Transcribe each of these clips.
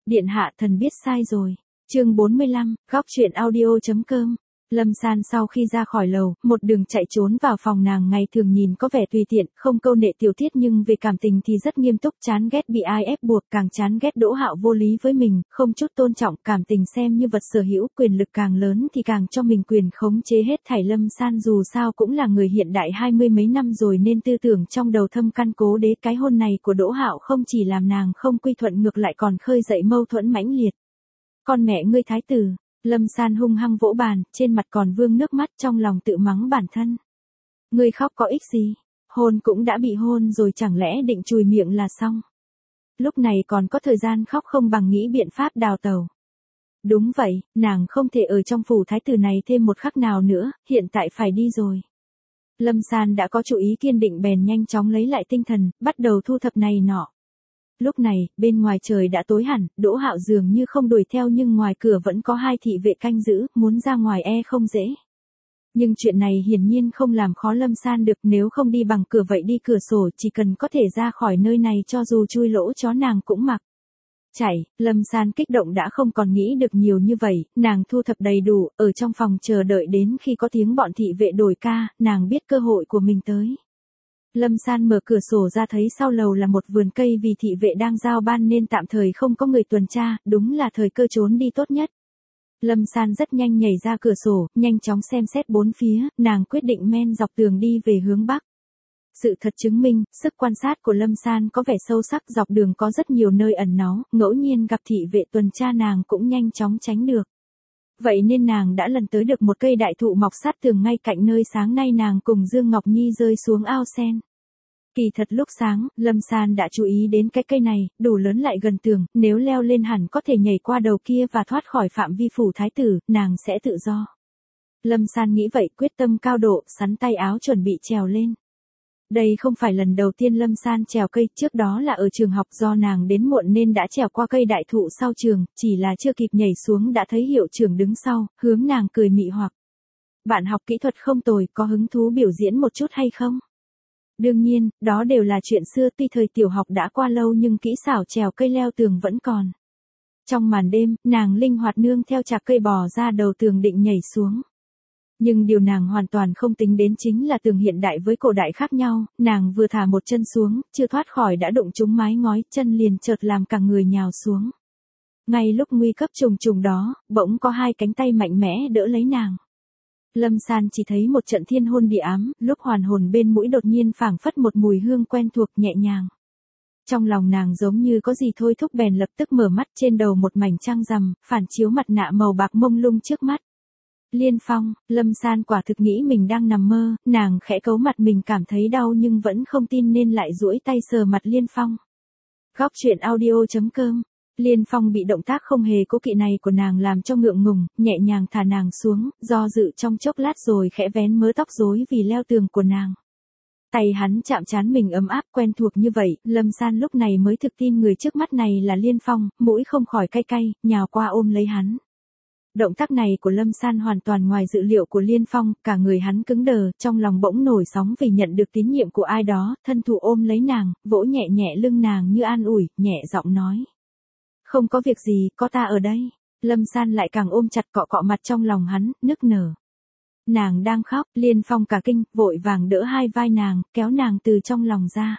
Điện hạ thần biết sai rồi. Chương 45, góc truyện audio.com. Lâm San sau khi ra khỏi lầu, một đường chạy trốn vào phòng nàng ngày thường nhìn có vẻ tùy tiện, không câu nệ tiểu tiết nhưng về cảm tình thì rất nghiêm túc, chán ghét bị ai ép buộc, càng chán ghét Đỗ Hạo vô lý với mình, không chút tôn trọng, cảm tình xem như vật sở hữu, quyền lực càng lớn thì càng cho mình quyền khống chế hết thảy. Lâm San dù sao cũng là người hiện đại 20 mấy năm rồi nên tư tưởng trong đầu thâm căn cố đế, cái hôn này của Đỗ Hạo không chỉ làm nàng không quy thuận ngược lại còn khơi dậy mâu thuẫn mãnh liệt. Con mẹ ngươi thái tử. Lâm San hung hăng vỗ bàn, trên mặt còn vương nước mắt, trong lòng tự mắng bản thân. Ngươi khóc có ích gì? Hôn cũng đã bị hôn rồi, chẳng lẽ định chùi miệng là xong? Lúc này còn có thời gian khóc không bằng nghĩ biện pháp đào tẩu. Đúng vậy, nàng không thể ở trong phủ thái tử này thêm một khắc nào nữa, hiện tại phải đi rồi. Lâm San đã có chủ ý kiên định bèn nhanh chóng lấy lại tinh thần, bắt đầu thu thập này nọ. Lúc này, bên ngoài trời đã tối hẳn, Đỗ Hạo dường như không đuổi theo nhưng ngoài cửa vẫn có hai thị vệ canh giữ, muốn ra ngoài không dễ. Nhưng chuyện này hiển nhiên không làm khó Lâm San được, nếu không đi bằng cửa vậy đi cửa sổ, chỉ cần có thể ra khỏi nơi này cho dù chui lỗ chó nàng cũng mặc. Chạy, Lâm San kích động đã không còn nghĩ được nhiều như vậy, nàng thu thập đầy đủ, ở trong phòng chờ đợi đến khi có tiếng bọn thị vệ đổi ca, nàng biết cơ hội của mình tới. Lâm San mở cửa sổ ra thấy sau lầu là một vườn cây, vì thị vệ đang giao ban nên tạm thời không có người tuần tra, đúng là thời cơ trốn đi tốt nhất. Lâm San rất nhanh nhảy ra cửa sổ, nhanh chóng xem xét bốn phía, nàng quyết định men dọc tường đi về hướng bắc. Sự thật chứng minh, sức quan sát của Lâm San có vẻ sâu sắc, dọc đường có rất nhiều nơi ẩn náu, ngẫu nhiên gặp thị vệ tuần tra nàng cũng nhanh chóng tránh được. Vậy nên nàng đã lần tới được một cây đại thụ mọc sát tường ngay cạnh nơi sáng nay nàng cùng Dương Ngọc Nhi rơi xuống ao sen. Kỳ thật lúc sáng, Lâm San đã chú ý đến cái cây này, đủ lớn lại gần tường, nếu leo lên hẳn có thể nhảy qua đầu kia và thoát khỏi phạm vi phủ thái tử, nàng sẽ tự do. Lâm San nghĩ vậy, quyết tâm cao độ, sắn tay áo chuẩn bị trèo lên. Đây không phải lần đầu tiên Lâm San trèo cây, trước đó là ở trường học, do nàng đến muộn nên đã trèo qua cây đại thụ sau trường, chỉ là chưa kịp nhảy xuống đã thấy hiệu trưởng đứng sau, hướng nàng cười mị hoặc. Bạn học kỹ thuật không tồi, có hứng thú biểu diễn một chút hay không? Đương nhiên, đó đều là chuyện xưa, tuy thời tiểu học đã qua lâu nhưng kỹ xảo trèo cây leo tường vẫn còn. Trong màn đêm, nàng linh hoạt nương theo chạc cây bò ra đầu tường định nhảy xuống. Nhưng điều nàng hoàn toàn không tính đến chính là tường hiện đại với cổ đại khác nhau, nàng vừa thả một chân xuống, chưa thoát khỏi đã đụng trúng mái ngói, chân liền chợt làm cả người nhào xuống. Ngay lúc nguy cấp trùng trùng đó, bỗng có hai cánh tay mạnh mẽ đỡ lấy nàng. Lâm San chỉ thấy một trận thiên hôn địa ám, lúc hoàn hồn bên mũi đột nhiên phảng phất một mùi hương quen thuộc nhẹ nhàng. Trong lòng nàng giống như có gì thôi thúc bèn lập tức mở mắt, trên đầu một mảnh trăng rằm, phản chiếu mặt nạ màu bạc mông lung trước mắt. Liên Phong, Lâm San quả thực nghĩ mình đang nằm mơ, nàng khẽ cấu mặt mình cảm thấy đau nhưng vẫn không tin nên lại duỗi tay sờ mặt Liên Phong. Góc truyện audio.com. Liên Phong bị động tác không hề cố kỵ này của nàng làm cho ngượng ngùng, nhẹ nhàng thả nàng xuống, do dự trong chốc lát rồi khẽ vén mớ tóc rối vì leo tường của nàng. Tay hắn chạm trán mình ấm áp quen thuộc như vậy, Lâm San lúc này mới thực tin người trước mắt này là Liên Phong, mũi không khỏi cay cay, nhào qua ôm lấy hắn. Động tác này của Lâm San hoàn toàn ngoài dự liệu của Liên Phong, cả người hắn cứng đờ, trong lòng bỗng nổi sóng vì nhận được tín nhiệm của ai đó, thân thủ ôm lấy nàng, vỗ nhẹ nhẹ lưng nàng như an ủi, nhẹ giọng nói. Không có việc gì, có ta ở đây. Lâm San lại càng ôm chặt cọ cọ mặt trong lòng hắn, nức nở. Nàng đang khóc, Liên Phong cả kinh, vội vàng đỡ hai vai nàng, kéo nàng từ trong lòng ra.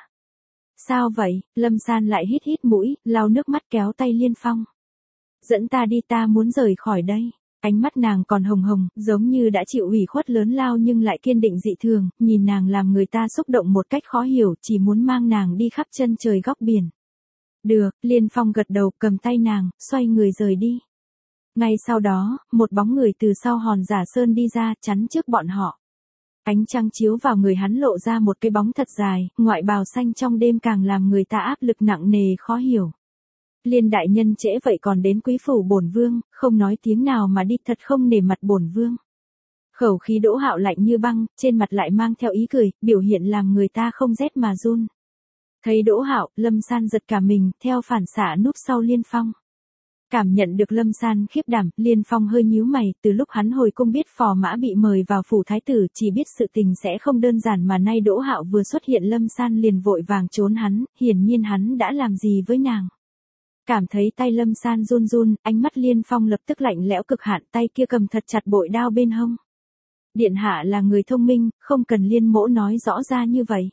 Sao vậy? Lâm San lại hít hít mũi, lau nước mắt kéo tay Liên Phong. Dẫn ta đi, ta muốn rời khỏi đây. Ánh mắt nàng còn hồng hồng, giống như đã chịu ủy khuất lớn lao nhưng lại kiên định dị thường, nhìn nàng làm người ta xúc động một cách khó hiểu, chỉ muốn mang nàng đi khắp chân trời góc biển. Được, Liên Phong gật đầu, cầm tay nàng, xoay người rời đi. Ngay sau đó, một bóng người từ sau hòn giả sơn đi ra, chắn trước bọn họ. Ánh trăng chiếu vào người hắn lộ ra một cái bóng thật dài, ngoại bào xanh trong đêm càng làm người ta áp lực nặng nề khó hiểu. Liên đại nhân trễ vậy còn đến quý phủ bổn vương, không nói tiếng nào mà đi, thật không nể mặt bổn vương. Khẩu khí Đỗ Hạo lạnh như băng, trên mặt lại mang theo ý cười, biểu hiện làm người ta không rét mà run. Thấy Đỗ Hạo, Lâm San giật cả mình, theo phản xạ núp sau Liên Phong. Cảm nhận được Lâm San khiếp đảm, Liên Phong hơi nhíu mày, từ lúc hắn hồi cung biết phò mã bị mời vào phủ thái tử, chỉ biết sự tình sẽ không đơn giản mà nay Đỗ Hạo vừa xuất hiện Lâm San liền vội vàng trốn hắn, hiển nhiên hắn đã làm gì với nàng. Cảm thấy tay Lâm San run run, ánh mắt Liên Phong lập tức lạnh lẽo cực hạn, tay kia cầm thật chặt bội đao bên hông. Điện hạ là người thông minh, không cần Liên mỗ nói rõ ra như vậy.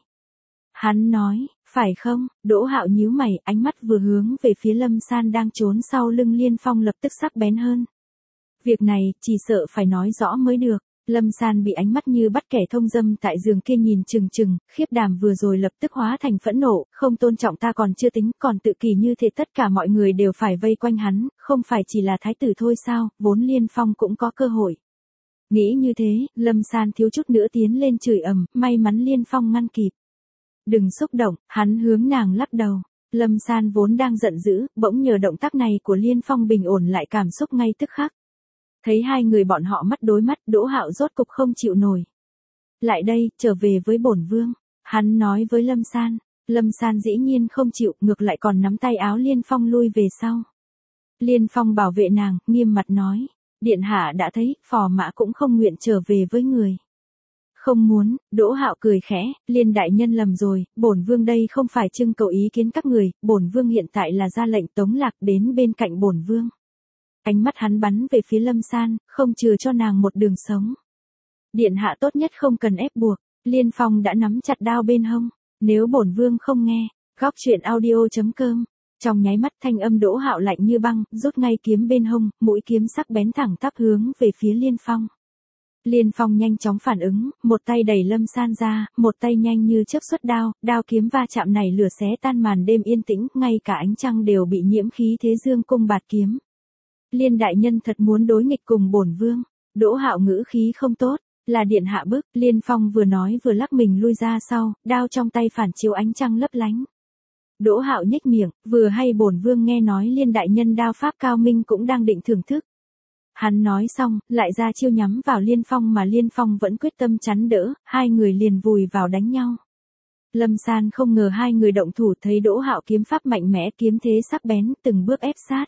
Hắn nói, phải không? Đỗ Hạo nhíu mày, ánh mắt vừa hướng về phía Lâm San đang trốn sau lưng Liên Phong lập tức sắc bén hơn. Việc này, chỉ sợ phải nói rõ mới được. Lâm San bị ánh mắt như bắt kẻ thông dâm tại giường kia nhìn chừng chừng, khiếp đảm vừa rồi lập tức hóa thành phẫn nộ, không tôn trọng ta còn chưa tính, còn tự kỷ như thế tất cả mọi người đều phải vây quanh hắn, không phải chỉ là thái tử thôi sao, vốn Liên Phong cũng có cơ hội. Nghĩ như thế, Lâm San thiếu chút nữa tiến lên chửi ầm, may mắn Liên Phong ngăn kịp. Đừng xúc động, hắn hướng nàng lắc đầu. Lâm San vốn đang giận dữ, bỗng nhờ động tác này của Liên Phong bình ổn lại cảm xúc ngay tức khắc. Thấy hai người bọn họ mắt đối mắt, Đỗ Hạo rốt cục không chịu nổi. Lại đây, trở về với bổn vương. Hắn nói với Lâm San. Lâm San dĩ nhiên không chịu, ngược lại còn nắm tay áo Liên Phong lui về sau. Liên Phong bảo vệ nàng, nghiêm mặt nói. Điện hạ đã thấy, phò mã cũng không nguyện trở về với người. Không muốn, Đỗ Hạo cười khẽ, Liên đại nhân lầm rồi, bổn vương đây không phải trưng cầu ý kiến các người, bổn vương hiện tại là ra lệnh tống lạc đến bên cạnh bổn vương. Ánh mắt hắn bắn về phía Lâm San, không chừa cho nàng một đường sống. Điện hạ tốt nhất không cần ép buộc, Liên Phong đã nắm chặt đao bên hông, nếu bổn vương không nghe, góc truyện audio.com. Trong nháy mắt thanh âm Đỗ Hạo lạnh như băng, rút ngay kiếm bên hông, mũi kiếm sắc bén thẳng tắp hướng về phía Liên Phong. Liên Phong nhanh chóng phản ứng, một tay đẩy Lâm San ra, một tay nhanh như chớp xuất đao, đao kiếm va chạm này lửa xé tan màn đêm yên tĩnh, ngay cả ánh trăng đều bị nhiễm khí thế dương cung bạt kiếm. Liên đại nhân thật muốn đối nghịch cùng bổn vương. Đỗ Hạo ngữ khí không tốt, là điện hạ bức. Liên Phong vừa nói vừa lắc mình lui ra sau, đao trong tay phản chiếu ánh trăng lấp lánh. Đỗ Hạo nhếch miệng, vừa hay bổn vương nghe nói Liên đại nhân đao pháp cao minh cũng đang định thưởng thức. Hắn nói xong, lại ra chiêu nhắm vào Liên Phong mà Liên Phong vẫn quyết tâm chắn đỡ, hai người liền vùi vào đánh nhau. Lâm San không ngờ hai người động thủ, thấy Đỗ Hạo kiếm pháp mạnh mẽ, kiếm thế sắc bén, từng bước ép sát.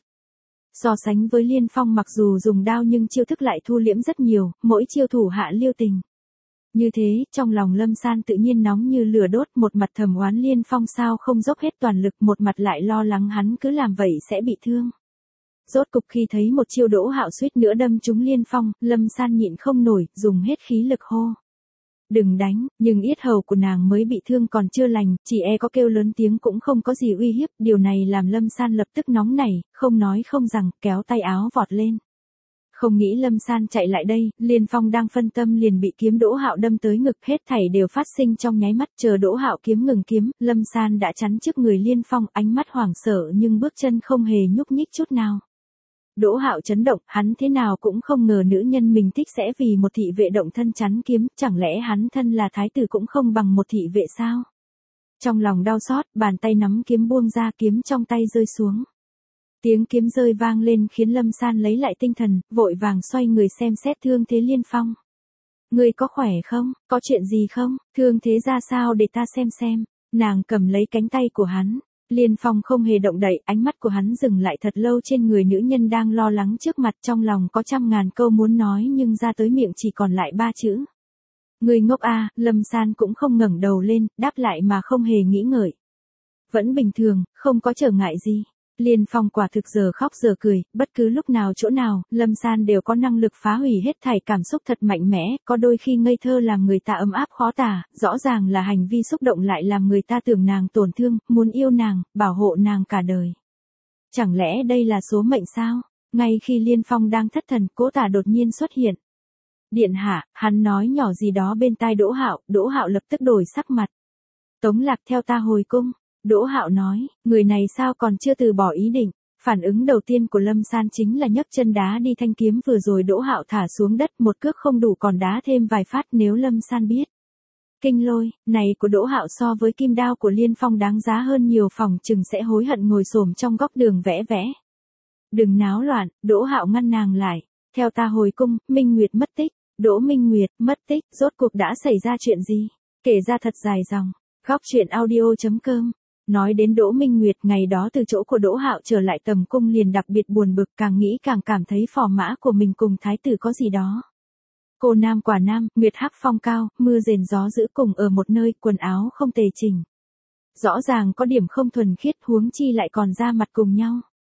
So sánh với Liên Phong mặc dù dùng đao nhưng chiêu thức lại thu liễm rất nhiều, mỗi chiêu thủ hạ liêu tình. Như thế, trong lòng Lâm San tự nhiên nóng như lửa đốt, một mặt thầm oán Liên Phong sao không dốc hết toàn lực, một mặt lại lo lắng hắn cứ làm vậy sẽ bị thương. Rốt cục khi thấy một chiêu Đỗ Hạo suýt nữa đâm trúng Liên Phong, Lâm San nhịn không nổi, dùng hết khí lực hô. Đừng đánh, nhưng yết hầu của nàng mới bị thương còn chưa lành, chỉ e có kêu lớn tiếng cũng không có gì uy hiếp, điều này làm Lâm San lập tức nóng nảy, không nói không rằng, kéo tay áo vọt lên. Không nghĩ Lâm San chạy lại đây, Liên Phong đang phân tâm liền bị kiếm Đỗ Hạo đâm tới ngực, hết thảy đều phát sinh trong nháy mắt, chờ Đỗ Hạo kiếm ngừng kiếm, Lâm San đã chắn trước người Liên Phong, ánh mắt hoảng sợ nhưng bước chân không hề nhúc nhích chút nào. Đỗ Hạo chấn động, hắn thế nào cũng không ngờ nữ nhân mình thích sẽ vì một thị vệ động thân chắn kiếm, chẳng lẽ hắn thân là thái tử cũng không bằng một thị vệ sao? Trong lòng đau xót, bàn tay nắm kiếm buông ra, kiếm trong tay rơi xuống. Tiếng kiếm rơi vang lên khiến Lâm San lấy lại tinh thần, vội vàng xoay người xem xét thương thế Liên Phong. Ngươi có khỏe không, có chuyện gì không, thương thế ra sao để ta xem. Nàng cầm lấy cánh tay của hắn. Liên Phong không hề động đậy, ánh mắt của hắn dừng lại thật lâu trên người nữ nhân đang lo lắng trước mặt, trong lòng có trăm ngàn câu muốn nói nhưng ra tới miệng chỉ còn lại 3 chữ. Người ngốc a, Lâm San cũng không ngẩng đầu lên, đáp lại mà không hề nghĩ ngợi. Vẫn bình thường, không có trở ngại gì. Liên Phong quả thực giờ khóc giờ cười, bất cứ lúc nào chỗ nào, Lâm San đều có năng lực phá hủy hết thảy, cảm xúc thật mạnh mẽ, có đôi khi ngây thơ làm người ta ấm áp khó tả, rõ ràng là hành vi xúc động lại làm người ta tưởng nàng tổn thương, muốn yêu nàng, bảo hộ nàng cả đời. Chẳng lẽ đây là số mệnh sao? Ngay khi Liên Phong đang thất thần, Cố Tả đột nhiên xuất hiện. Điện hạ, hắn nói nhỏ gì đó bên tai Đỗ Hạo lập tức đổi sắc mặt. Tống Lạc theo ta hồi cung. Đỗ Hạo nói, người này sao còn chưa từ bỏ ý định. Phản ứng đầu tiên của Lâm San chính là nhấc chân đá đi thanh kiếm vừa rồi Đỗ Hạo thả xuống đất, một cước không đủ còn đá thêm vài phát nếu Lâm San biết. Kinh lôi, này của Đỗ Hạo so với kim đao của Liên Phong đáng giá hơn nhiều, phòng chừng sẽ hối hận ngồi xổm trong góc đường vẽ vẽ. Đừng náo loạn, Đỗ Hạo ngăn nàng lại. Theo ta hồi cung, Minh Nguyệt mất tích. Đỗ Minh Nguyệt mất tích, rốt cuộc đã xảy ra chuyện gì? Kể ra thật dài dòng. Góc truyện audio.com. Nói đến Đỗ Minh Nguyệt, ngày đó từ chỗ của Đỗ Hạo trở lại tầm cung liền đặc biệt buồn bực, càng nghĩ càng cảm thấy phò mã của mình cùng thái tử có gì đó. Cô nam quả nam, nguyệt hắc phong cao, mưa rền gió dữ cùng ở một nơi, quần áo không tề chỉnh. Rõ ràng có điểm không thuần khiết, huống chi lại còn ra mặt cùng nhau.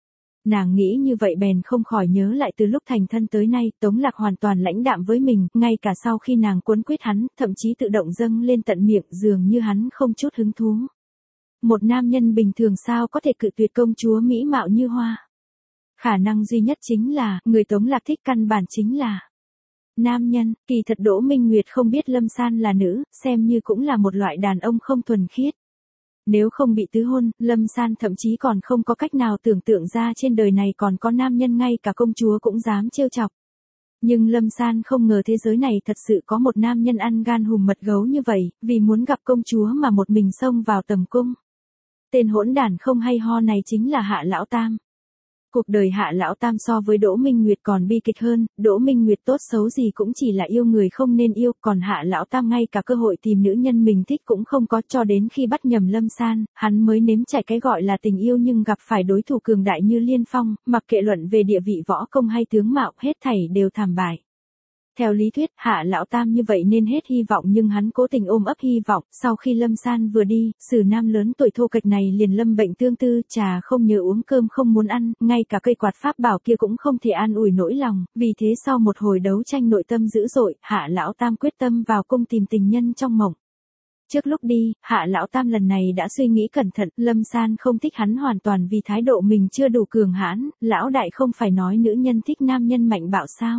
Nàng nghĩ như vậy bèn không khỏi nhớ lại từ lúc thành thân tới nay, Tống Lạc hoàn toàn lãnh đạm với mình, ngay cả sau khi nàng cuốn quyết hắn, thậm chí tự động dâng lên tận miệng, dường như hắn không chút hứng thú. Một nam nhân bình thường sao có thể cự tuyệt công chúa mỹ mạo như hoa. Khả năng duy nhất chính là, người Tống Lạc thích căn bản chính là nam nhân. Kỳ thật Đỗ Minh Nguyệt không biết Lâm San là nữ, xem như cũng là một loại đàn ông không thuần khiết. Nếu không bị tứ hôn, Lâm San thậm chí còn không có cách nào tưởng tượng ra trên đời này còn có nam nhân ngay cả công chúa cũng dám trêu chọc. Nhưng Lâm San không ngờ thế giới này thật sự có một nam nhân ăn gan hùm mật gấu như vậy, vì muốn gặp công chúa mà một mình xông vào tầm cung. Tên hỗn đản không hay ho này chính là Hạ Lão Tam. Cuộc đời Hạ Lão Tam so với Đỗ Minh Nguyệt còn bi kịch hơn, Đỗ Minh Nguyệt tốt xấu gì cũng chỉ là yêu người không nên yêu, còn Hạ Lão Tam ngay cả cơ hội tìm nữ nhân mình thích cũng không có, cho đến khi bắt nhầm Lâm San, hắn mới nếm trải cái gọi là tình yêu, nhưng gặp phải đối thủ cường đại như Liên Phong, mặc kệ luận về địa vị võ công hay tướng mạo, hết thảy đều thảm bại. Theo lý thuyết, Hạ Lão Tam như vậy nên hết hy vọng, nhưng hắn cố tình ôm ấp hy vọng, sau khi Lâm San vừa đi, Sử nam lớn tuổi thô kệch này liền lâm bệnh tương tư, trà không nhớ uống, cơm không muốn ăn, ngay cả cây quạt pháp bảo kia cũng không thể an ủi nỗi lòng, vì thế sau một hồi đấu tranh nội tâm dữ dội, Hạ Lão Tam quyết tâm vào cung tìm tình nhân trong mộng. Trước lúc đi, Hạ Lão Tam lần này đã suy nghĩ cẩn thận, Lâm San không thích hắn hoàn toàn vì thái độ mình chưa đủ cường hãn, lão đại không phải nói nữ nhân thích nam nhân mạnh bạo sao?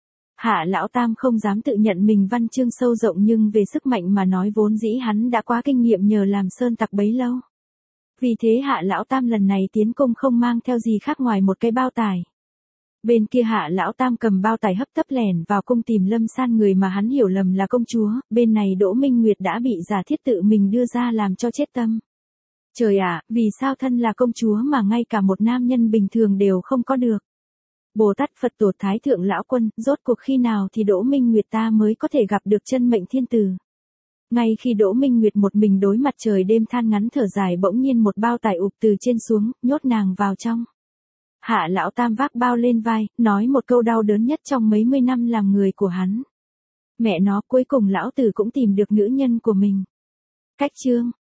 Hạ Lão Tam không dám tự nhận mình văn chương sâu rộng, nhưng về sức mạnh mà nói vốn dĩ hắn đã quá kinh nghiệm nhờ làm sơn tặc bấy lâu. Vì thế Hạ Lão Tam lần này tiến cung không mang theo gì khác ngoài một cái bao tải. Bên kia Hạ Lão Tam cầm bao tải hấp tấp lẻn vào cung tìm Lâm San, người mà hắn hiểu lầm là công chúa, bên này Đỗ Minh Nguyệt đã bị giả thiết tự mình đưa ra làm cho chết tâm. Trời ạ, vì sao thân là công chúa mà ngay cả một nam nhân bình thường đều không có được? Bồ Tát Phật Tổ Thái Thượng Lão Quân, rốt cuộc khi nào thì Đỗ Minh Nguyệt ta mới có thể gặp được chân mệnh thiên tử? Ngay khi Đỗ Minh Nguyệt một mình đối mặt trời đêm than ngắn thở dài, bỗng nhiên một bao tải ụp từ trên xuống, nhốt nàng vào trong. Hạ Lão Tam vác bao lên vai, nói một câu đau đớn nhất trong mấy mươi năm làm người của hắn. Mẹ nó, cuối cùng lão tử cũng tìm được nữ nhân của mình. Cách chương